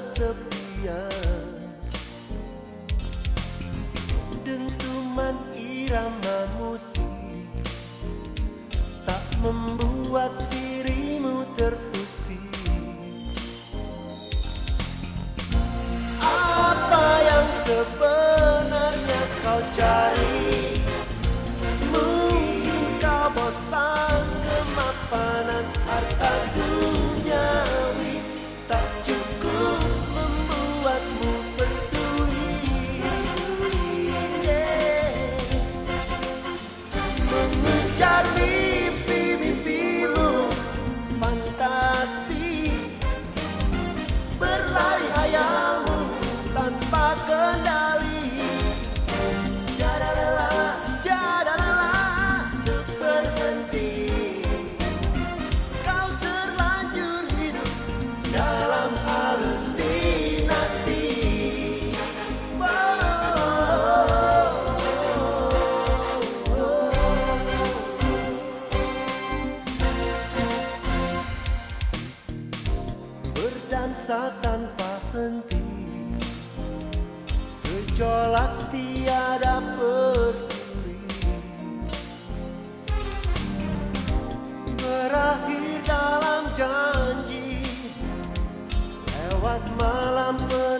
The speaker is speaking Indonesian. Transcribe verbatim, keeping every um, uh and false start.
kesepian. Dentuman irama musik tak membuat dirimu terpusing. Apa yang sebenarnya kau cari? Mungkin kau bosan kemapanan harta duniawi tak cukup membuatmu peduli. Yeah. Mengejar mimpi-mimpimu fantasi, berlari hayamu tanpa kendali. Tiada rela, tiada rela untuk berhenti. Kau terlanjur hidup dalam halusinasi. Oh, oh, oh, oh. Berdansa tanpa henti, gejolak tiada peduli, berakhir dalam janji lewat malam.